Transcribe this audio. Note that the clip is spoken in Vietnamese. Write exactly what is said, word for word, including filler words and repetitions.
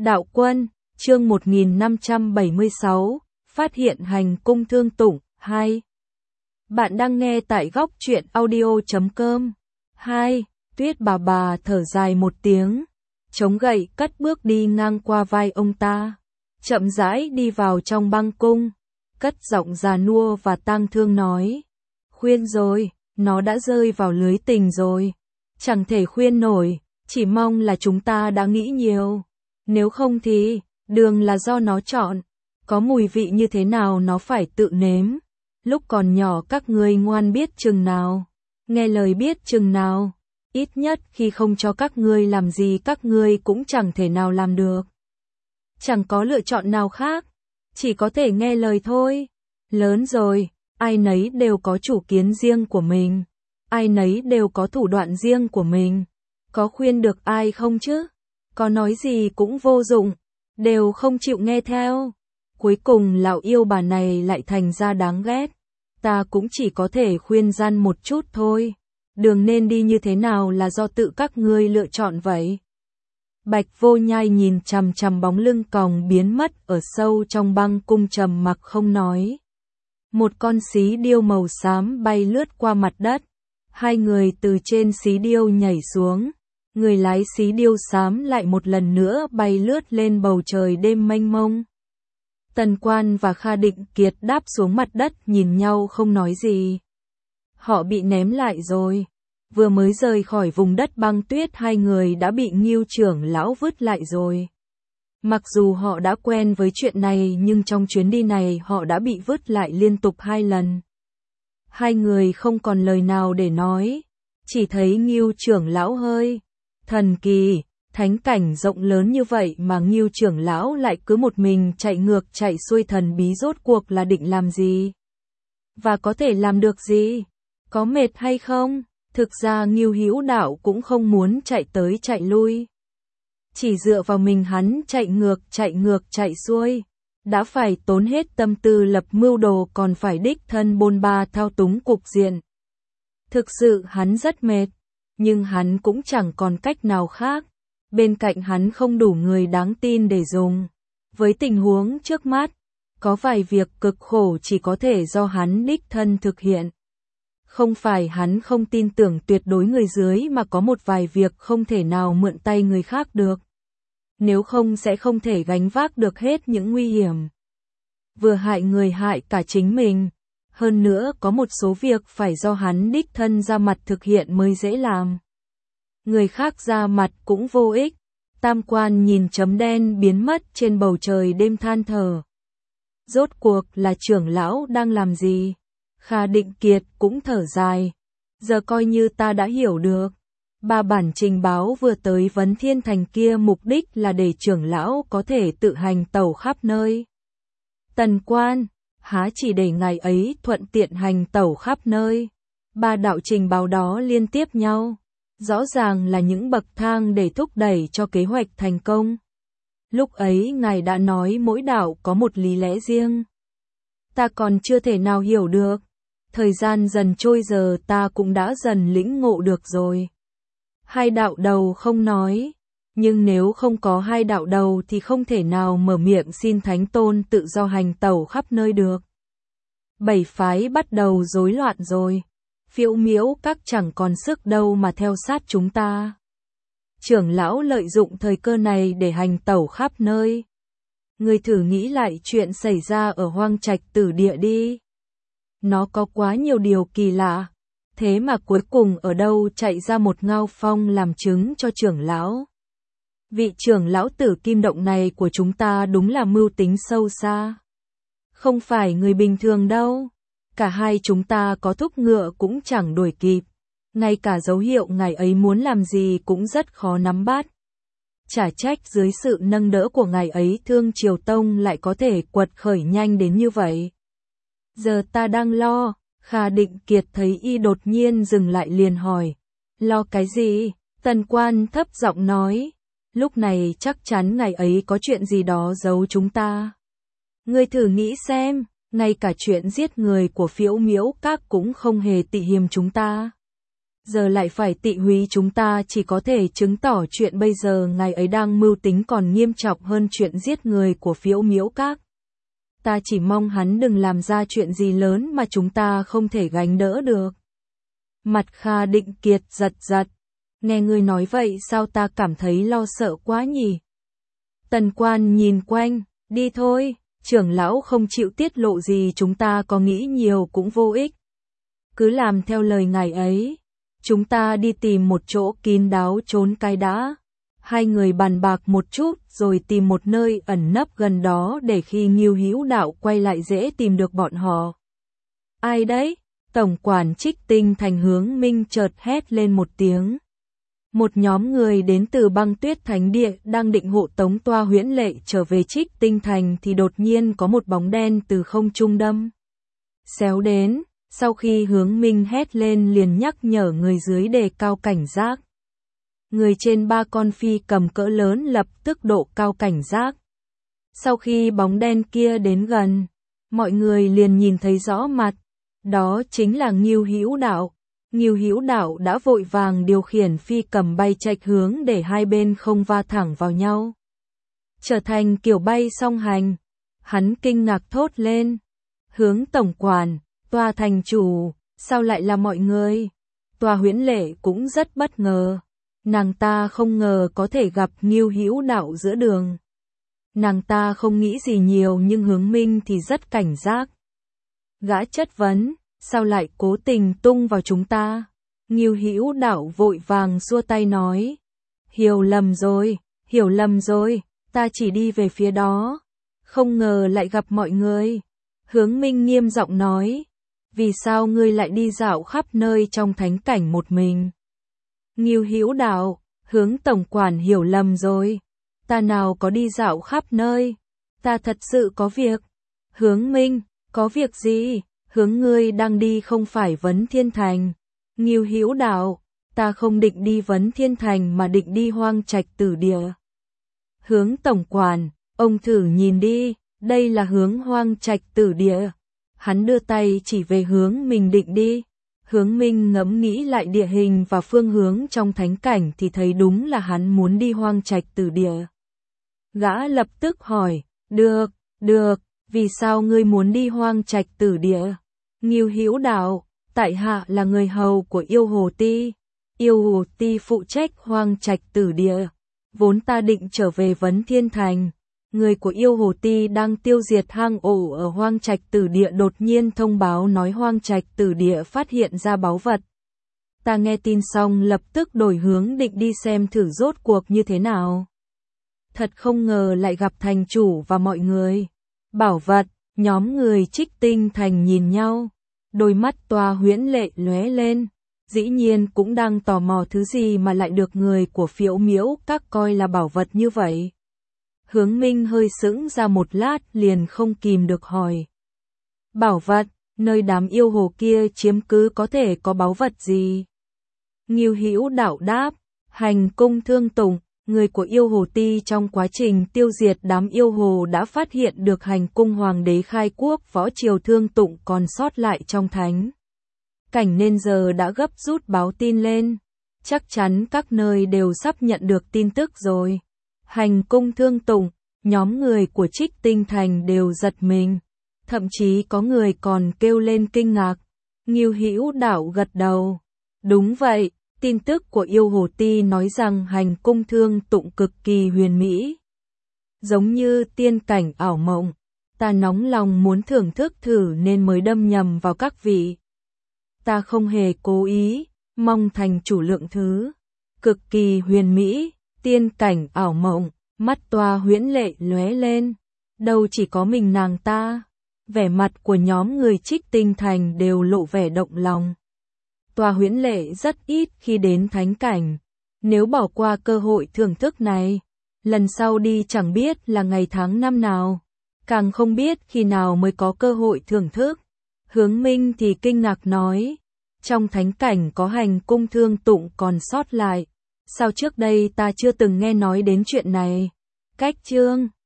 Đạo Quân, chương một nghìn năm trăm bảy mươi sáu, phát hiện hành cung thương tủng, hai. Bạn đang nghe tại góc truyện audio chấm com. hai. Tuyết bà bà thở dài một tiếng, chống gậy cất bước đi ngang qua vai ông ta, chậm rãi đi vào trong băng cung, cất giọng già nua và tang thương nói: khuyên rồi, nó đã rơi vào lưới tình rồi, chẳng thể khuyên nổi, chỉ mong là chúng ta đã nghĩ nhiều, nếu không thì, đường là do nó chọn, có mùi vị như thế nào nó phải tự nếm, lúc còn nhỏ các ngươi ngoan biết chừng nào, nghe lời biết chừng nào, ít nhất khi không cho các ngươi làm gì các ngươi cũng chẳng thể nào làm được. Chẳng có lựa chọn nào khác, chỉ có thể nghe lời thôi. Lớn rồi, ai nấy đều có chủ kiến riêng của mình, ai nấy đều có thủ đoạn riêng của mình, có khuyên được ai không chứ? Có nói gì cũng vô dụng, đều không chịu nghe theo. Cuối cùng lão yêu bà này lại thành ra đáng ghét, ta cũng chỉ có thể khuyên gian một chút thôi. Đường nên đi như thế nào là do tự các ngươi lựa chọn vậy. Bạch Vô Nhai nhìn chằm chằm bóng lưng còng biến mất ở sâu trong băng cung trầm mặc không nói. Một con xí điêu màu xám bay lướt qua mặt đất, hai người từ trên xí điêu nhảy xuống, người lái xí điêu xám lại một lần nữa bay lướt lên bầu trời đêm mênh mông. Tần Quan và Kha Định Kiệt đáp xuống mặt đất nhìn nhau không nói gì. Họ bị ném lại rồi. Vừa mới rời khỏi vùng đất băng tuyết hai người đã bị Ngưu trưởng lão vứt lại rồi. Mặc dù họ đã quen với chuyện này nhưng trong chuyến đi này họ đã bị vứt lại liên tục hai lần. Hai người không còn lời nào để nói, chỉ thấy Ngưu trưởng lão hơi thần kỳ, thánh cảnh rộng lớn như vậy mà Ngưu trưởng lão lại cứ một mình chạy ngược chạy xuôi thần bí, rốt cuộc là định làm gì? Và có thể làm được gì? Có mệt hay không? Thực ra Ngưu Hữu Đạo cũng không muốn chạy tới chạy lui. Chỉ dựa vào mình hắn chạy ngược chạy ngược chạy xuôi, đã phải tốn hết tâm tư lập mưu đồ còn phải đích thân bôn ba thao túng cục diện. Thực sự hắn rất mệt, nhưng hắn cũng chẳng còn cách nào khác. Bên cạnh hắn không đủ người đáng tin để dùng. Với tình huống trước mắt, có vài việc cực khổ chỉ có thể do hắn đích thân thực hiện. Không phải hắn không tin tưởng tuyệt đối người dưới mà có một vài việc không thể nào mượn tay người khác được. Nếu không sẽ không thể gánh vác được hết những nguy hiểm. Vừa hại người hại cả chính mình. Hơn nữa có một số việc phải do hắn đích thân ra mặt thực hiện mới dễ làm. Người khác ra mặt cũng vô ích. Tam Quan nhìn chấm đen biến mất trên bầu trời đêm than thở. Rốt cuộc là trưởng lão đang làm gì? Kha Định Kiệt cũng thở dài. Giờ coi như ta đã hiểu được. Ba bản trình báo vừa tới Vấn Thiên Thành kia mục đích là để trưởng lão có thể tự hành tẩu khắp nơi. Tần Quan, há chỉ để ngài ấy thuận tiện hành tẩu khắp nơi. Ba đạo trình báo đó liên tiếp nhau. Rõ ràng là những bậc thang để thúc đẩy cho kế hoạch thành công. Lúc ấy ngài đã nói mỗi đạo có một lý lẽ riêng. Ta còn chưa thể nào hiểu được. Thời gian dần trôi giờ ta cũng đã dần lĩnh ngộ được rồi. Hai đạo đầu không nói, nhưng nếu không có hai đạo đầu thì không thể nào mở miệng xin Thánh Tôn tự do hành tẩu khắp nơi được. Bảy phái bắt đầu rối loạn rồi. Phiễu Miễu các chẳng còn sức đâu mà theo sát chúng ta. Trưởng lão lợi dụng thời cơ này để hành tẩu khắp nơi. Người thử nghĩ lại chuyện xảy ra ở Hoang Trạch Tử Địa đi. Nó có quá nhiều điều kỳ lạ. Thế mà cuối cùng ở đâu chạy ra một Ngao Phong làm chứng cho trưởng lão. Vị trưởng lão Tử Kim Động này của chúng ta đúng là mưu tính sâu xa. Không phải người bình thường đâu. Cả hai chúng ta có thúc ngựa cũng chẳng đuổi kịp. Ngay cả dấu hiệu ngài ấy muốn làm gì cũng rất khó nắm bắt. Chả trách dưới sự nâng đỡ của ngài ấy Thương Triều Tông lại có thể quật khởi nhanh đến như vậy. Giờ ta đang lo. Kha Định Kiệt thấy y đột nhiên dừng lại liền hỏi. Lo cái gì? Tần Quan thấp giọng nói. Lúc này chắc chắn ngài ấy có chuyện gì đó giấu chúng ta. Ngươi thử nghĩ xem. Ngay cả chuyện giết người của Phiễu Miễu các cũng không hề tị hiềm chúng ta. giờ lại phải tị húy chúng ta, chỉ có thể chứng tỏ chuyện bây giờ ngài ấy đang mưu tính còn nghiêm trọng hơn chuyện giết người của Phiễu Miễu Các. Ta chỉ mong hắn đừng làm ra chuyện gì lớn mà chúng ta không thể gánh đỡ được. Mặt Kha Định Kiệt giật giật. Nghe ngươi nói vậy sao ta cảm thấy lo sợ quá nhỉ? Tần Quan nhìn quanh, đi thôi, trưởng lão không chịu tiết lộ gì, chúng ta có nghĩ nhiều cũng vô ích. Cứ làm theo lời ngài ấy. Chúng ta đi tìm một chỗ kín đáo trốn cái đã. Hai người bàn bạc một chút rồi tìm một nơi ẩn nấp gần đó để khi Ngưu Hữu Đạo quay lại dễ tìm được bọn họ. Ai đấy? Tổng quản Trích Tinh Thành Hướng Minh chợt hét lên một tiếng. Một nhóm người đến từ Băng Tuyết Thánh Địa đang định hộ tống Toa Huyễn Lệ trở về Trích Tinh Thành thì đột nhiên có một bóng đen từ không trung đâm xéo đến. Sau khi Hướng Minh hét lên liền nhắc nhở người dưới đề cao cảnh giác. Người trên ba con phi cầm cỡ lớn lập tức độ cao cảnh giác. Sau khi bóng đen kia đến gần, mọi người liền nhìn thấy rõ mặt. Đó chính là Ngưu Hữu Đạo. Ngưu Hữu Đạo đã vội vàng điều khiển phi cầm bay chệch hướng để hai bên không va thẳng vào nhau. Trở thành kiểu bay song hành. Hắn kinh ngạc thốt lên. Hướng tổng quản, Toa thành chủ, sao lại là mọi người? Toa Huyễn Lệ cũng rất bất ngờ. Nàng ta không ngờ có thể gặp Ngưu Hữu Đạo giữa đường. Nàng ta không nghĩ gì nhiều nhưng Hướng Minh thì rất cảnh giác. Gã chất vấn, sao lại cố tình tung vào chúng ta? Ngưu Hữu Đạo vội vàng xua tay nói. Hiểu lầm rồi, hiểu lầm rồi, ta chỉ đi về phía đó. Không ngờ lại gặp mọi người. Hướng Minh nghiêm giọng nói. Vì sao ngươi lại đi dạo khắp nơi trong thánh cảnh một mình? Ngưu Hữu Đạo, Hướng tổng quản hiểu lầm rồi. Ta nào có đi dạo khắp nơi. Ta thật sự có việc. Hướng Minh, có việc gì? Hướng ngươi đang đi không phải Vấn Thiên Thành. Ngưu Hữu Đạo, ta không định đi Vấn Thiên Thành mà định đi Hoang Trạch Tử Địa. Hướng tổng quản, ông thử nhìn đi, đây là hướng Hoang Trạch Tử Địa. Hắn đưa tay chỉ về hướng mình định đi. Hướng Minh ngẫm nghĩ lại địa hình và phương hướng trong thánh cảnh thì thấy đúng là hắn muốn đi Hoang Trạch Tử Địa. Gã lập tức hỏi, được, được, vì sao ngươi muốn đi Hoang Trạch Tử Địa? Ngưu Hữu Đạo, tại hạ là người hầu của Yêu Hồ Ti. Yêu Hồ Ti phụ trách Hoang Trạch Tử Địa. Vốn ta định trở về Vấn Thiên Thành. Người của Yêu Hồ Ti đang tiêu diệt hang ổ ở Hoang Trạch Tử Địa đột nhiên thông báo nói Hoang Trạch Tử Địa phát hiện ra báu vật. Ta nghe tin xong lập tức đổi hướng định đi xem thử rốt cuộc như thế nào. Thật không ngờ lại gặp thành chủ và mọi người. Bảo vật, nhóm người Trích Tinh Thành nhìn nhau. Đôi mắt Toa Huyễn Lệ lóe lên. Dĩ nhiên cũng đang tò mò thứ gì mà lại được người của Phiễu Miễu Các coi là bảo vật như vậy. Hướng Minh hơi sững ra một lát liền không kìm được hỏi. Bảo vật, nơi đám yêu hồ kia chiếm cứ có thể có báu vật gì? Ngưu Hữu Đạo đáp, hành cung Thương Tùng, người của Yêu Hồ Ti trong quá trình tiêu diệt đám yêu hồ đã phát hiện được hành cung hoàng đế khai quốc võ triều Thương Tụng còn sót lại trong thánh cảnh nên giờ đã gấp rút báo tin lên. Chắc chắn các nơi đều sắp nhận được tin tức rồi. Hành cung Thương Tụng, nhóm người của Trích Tinh Thành đều giật mình. Thậm chí có người còn kêu lên kinh ngạc. Ngưu Hữu Đạo gật đầu. Đúng vậy, tin tức của Yêu Hồ Ti nói rằng hành cung Thương Tụng cực kỳ huyền mỹ. Giống như tiên cảnh ảo mộng. Ta nóng lòng muốn thưởng thức thử nên mới đâm nhầm vào các vị. Ta không hề cố ý, mong thành chủ lượng thứ. Cực kỳ huyền mỹ, tiên cảnh ảo mộng, mắt Toa Huyễn Lệ lóe lên. Đâu chỉ có mình nàng ta. Vẻ mặt của nhóm người Trích Tinh Thành đều lộ vẻ động lòng. Toa Huyễn Lệ rất ít khi đến thánh cảnh. Nếu bỏ qua cơ hội thưởng thức này, lần sau đi chẳng biết là ngày tháng năm nào. Càng không biết khi nào mới có cơ hội thưởng thức. Hướng Minh thì kinh ngạc nói. Trong thánh cảnh có hành cung Thương Tụng còn sót lại. Sao trước đây ta chưa từng nghe nói đến chuyện này? Cách chương